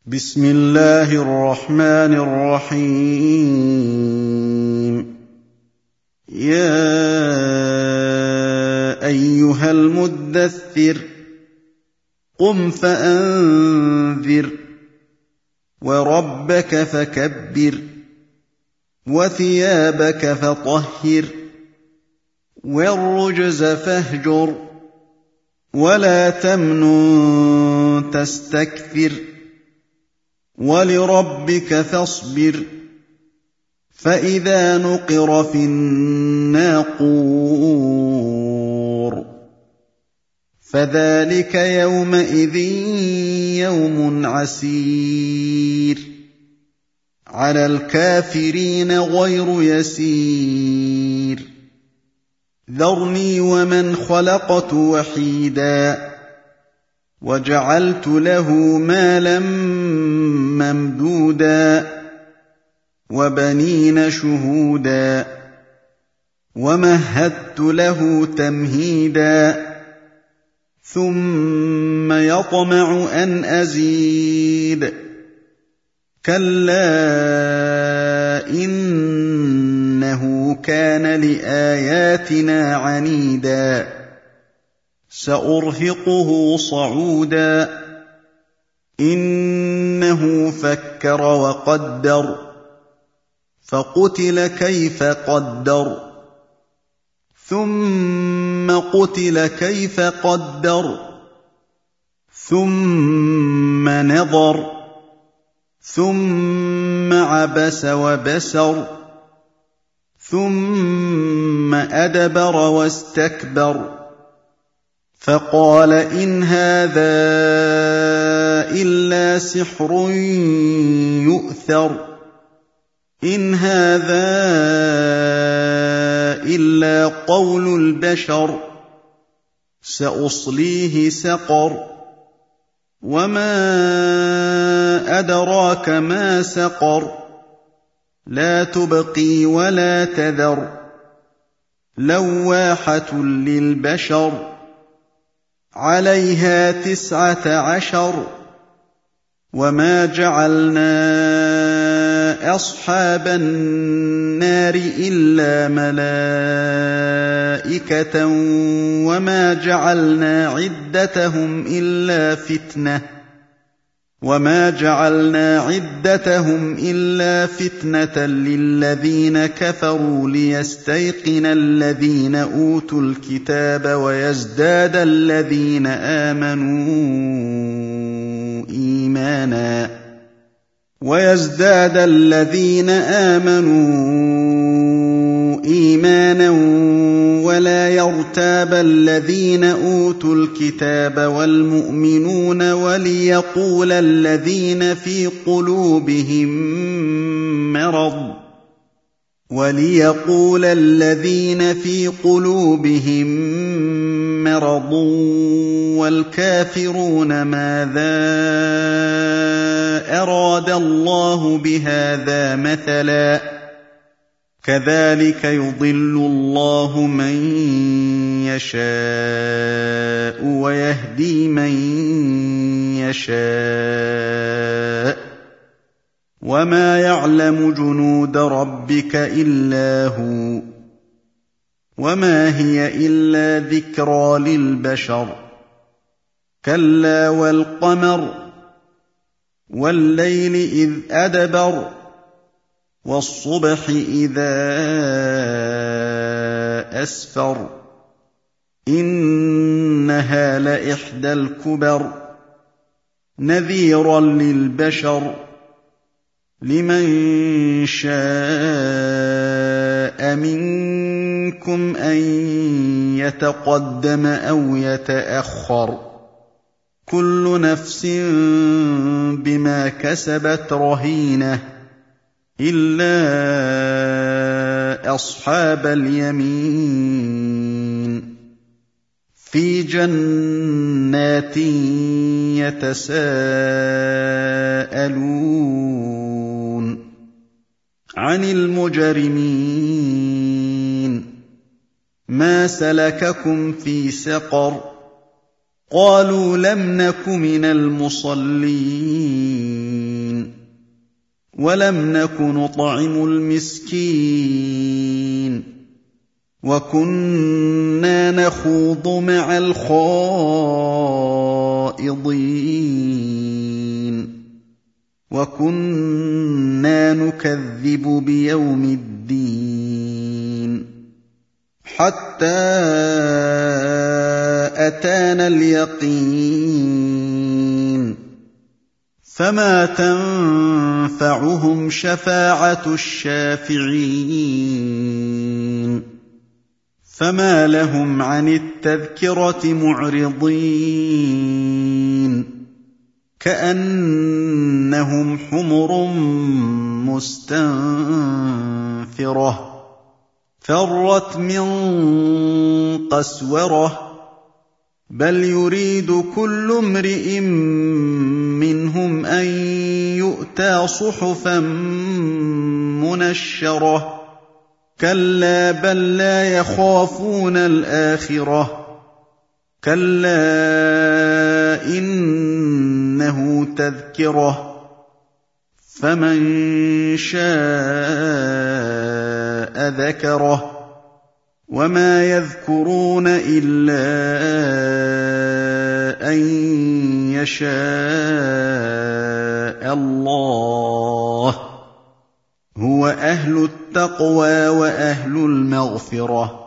بسم الله الرحمن الرحيم. يا أيها المدثر قم فأنذر وربك فكبر وثيابك فطهر والرجز فاهجر ولا تمنن تستكثر ولربك فاصبر فإذا نقر في الناقور فذلك يومئذ يوم عسير على الكافرين غير يسير ذرني ومن خلقت وحيدا وجعلت له مالا ممدودا وبنين شهودا ومهدت له تمهيدا ثم يطمع أن أزيد كلا إنه كان لآياتنا عنيدا سأرهقه صعودا إنه فكر وقدر فقتل كيف قدر ثم قتل كيف قدر ثم نظر ثم عبس وبسر ثم أدبر واستكبر فقال إن هذا إلا سحر يؤثر إن هذا إلا قول البشر سأصليه سقر وما أدراك ما سقر لا تبقي ولا تذر لواحة للبشر عليها 19 وما جعلنا أصحاب النار إلا ملائكة وما جعلنا عدتهم إلا فتنة للذين كفروا ليستيقن الذين أوتوا الكتاب ويزداد الذين آمنوا إيمانا ولا يرتاب الذين أوتوا الكتاب والمؤمنون وليقول الذين في قلوبهم مرض والكافرون ماذا أراد الله بهذا مثلا كذلك يضل الله من يشاء ويهدي من يشاء وما يعلم جنود ربك إلا هو وما هي إلا ذكرى للبشر كلا والقمر والليل إذ أدبر والصبح إذا أسفر إنها لإحدى الكبر نذيرا للبشر لمن شاء منكم أن يتقدم أو يتأخر كل نفس بما كسبت رهينة إلا أصحاب اليمين في جنات يتساءلون عن المجرمين ما سلككم في سقر قالوا لم نك من المصلين ولم نك نطعم المسكين وكنا نخوض مع الخائضين وكنا نكذب بيوم الدين حتى أتانا اليقين فما تنفعهم شفاعة الشافعين فما لهم عن التذكرة معرضين كأنهم حمر مستنفرة فرت من قسورة بل يريد كل امرئ منهم أن يؤتى صحفا منشرة كلا بل لا يخافون الآخرة كلا إنه تذكرة فمن شاء ذكره وما يذكرون إلا أن يشاء الله هو أهل التقوى وأهل المغفرة